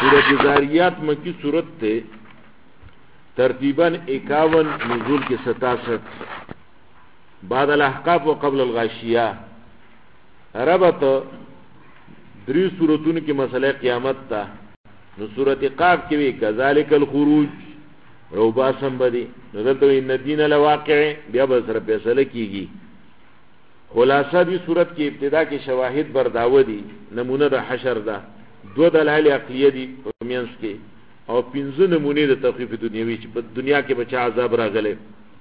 سورۃ ذاریات مکی سورت تے ترتیباً 51 نزول کے 67 بعد الاحقاف و قبل الغاشیہ ربط دری سورتون کی مسئلہ قیامت تا نو سورت قاف کی بھی کذالک الخروج روبا سنبدی نو دلتو ان الدین لواقع بیا بسر پیسلہ کی گی خلاصہ دی صورت کی ابتدا کی شواہد برداو دی نمونہ دا حشر دا دو دلائل عقلیہ دی مینس کے اور پنزو نمونے دا تخفیف دنیاوی چی دنیا کے بچا عذاب را گلے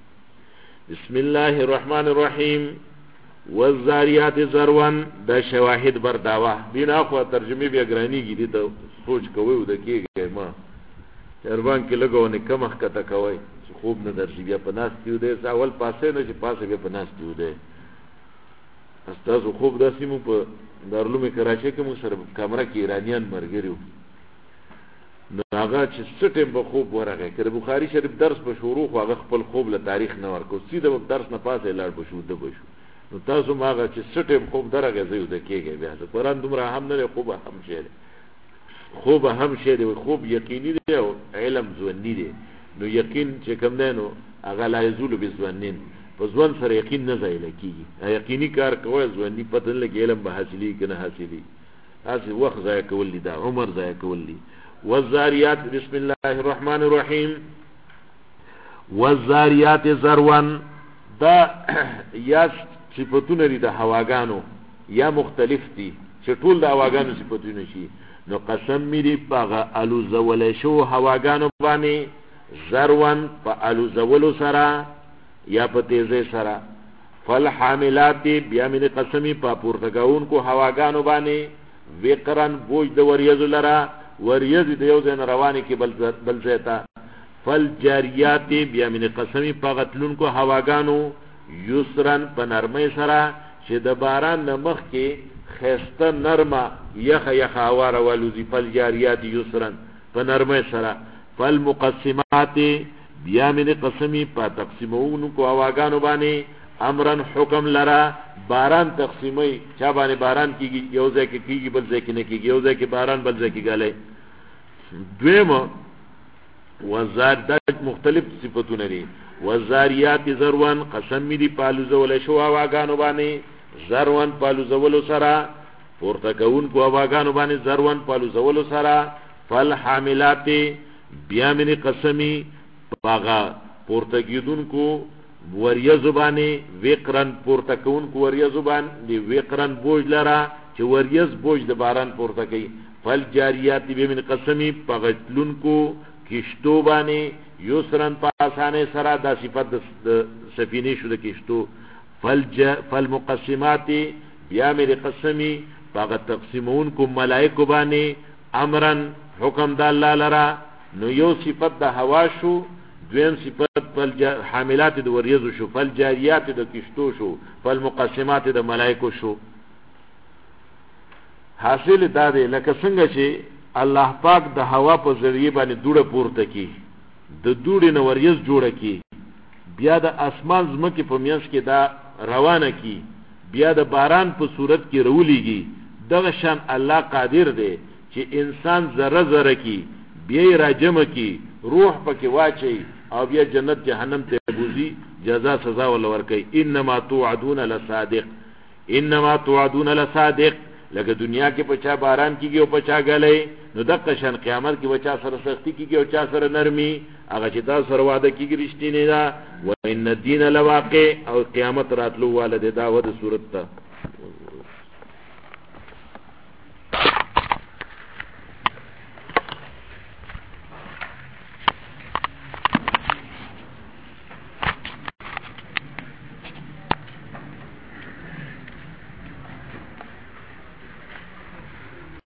بسم اللہ الرحمن الرحیم والزاریات ذروان دا شواہد برداوا دین آخوا ترجمه بیا گرانی گی دی تا سوچ کوئی دا کیے گئے ما اربان کی لگوانی کم اخکتا کوئی چی خوب ندرشی بیا پناستیو دے اول پاسے نا چی پاسے بیا پناستیو دے استاسو خوب داسی مو پا دارلوم کراچے که مو سر کامرہ کی ایرانیان مرگریو نو آغا چی سٹیم با خوب ورغی که بخاری شریف درس بشورو خو آغا خپل خوب لتاریخ نورکو سیده با درس نپاس لار بشو ده بشو نو تاسو ما آغا چی سٹیم خوب درغی زیو ده که گئی بیاسو قرآن دمرا هم نده خوب هم شیده خوب هم شیده خوب یقینی ده و علم زونی ده نو یقین چه کم ده نو آغا لا یزولو بزونین زوان سره یقین نه ځایله کیږي یقیني کار کوي ځواني پته نه لګي علم به حاصلي کنه حاصلي تاسو وخت ضایع کولی دا عمر ضایع کولی والزاریات بسم الله الرحمن الرحیم والزاریات ذروان دا یا صفاتونه لري د هواګانو یا مختلف دي چې ټول د هواګانو صفاتونه شي نو قسم می دی پاغه الو زول شو هواګانو باندې ذروان په الو زول سره یا په تیزه سره فالحاملات بیا من قسمی په پورتګاون کو هواګانو باندې وقرن بوج د وریز لرا وریز د یو ځین رواني کې بل زیتا فالجاریات بیا من قسمی په غتلون کو هواګانو یسرن په نرمه سره چې د باران نمخ کې خسته نرمه یخ هوا راولوزی فالجاریات یسرن په نرمه سره فالمقسمات بیا من قسمی پا تقسیمون کو آواگانو بانے امرن حکم لرا باران تقسیمی چا بانے باران کی گی یوزے کی گی بل زے کی نکی گی یوزے کی باران بل زے کی گالے دویم وزاد مختلف صفتو نری وزاریات ذروان قسمی دی پالو زول شو آواگانو بانے ذروان پالو زولو سرا پورتکون کو آواگانو بانے ذروان پالو زولو سرا فالحاملات بیا من قسمی باغا پورتگیدون کو وریا زبانی وقرن پورتکون کو وریا زبان دی وقرن بوج لرا چه وریز بوج د باران پورتکی فل جاریات دی من قسمی پاغتلون کو کشتو بانی یسرن پاسانے سرا دا صفت دا سفینی شده کشتو فل مقسمات بیا من قسمی پاغت تقسیمون کو ملائکو بانی امرن حکم دا اللہ لرا نو یو صفت دا هوا شو دویم صفت حاملات دا وریزو شو فالجاریات دا کشتو شو فالمقسمات دا ملائکو شو حاصل دا دے لکه څنګه چې الله پاک د هوا په ذریعہ باندې دوړه پورته کی د دوړې نه وریز جوړه کی بیا د اسمان زمکه په میانس کې دا روانه کی بیا د باران په صورت کې رولیږي دغه شان الله قادر دی چې انسان ذره ذره کی بیا راجم کی روح پکې واچي او بیا جنت جهنم ته بوزي جزا سزا ول ورکي انما توعدون لصادق انما توعدون لصادق لکه دنیا کې پچا باران کیږي او پچا غلې نو د قشن قیامت کې بچا سره سختی کیږي او چا سره نرمي هغه چې تاسو سره وعده کیږي رښتینی دا و ان الدین لواقع او قیامت راتلو والده دا ود صورت ته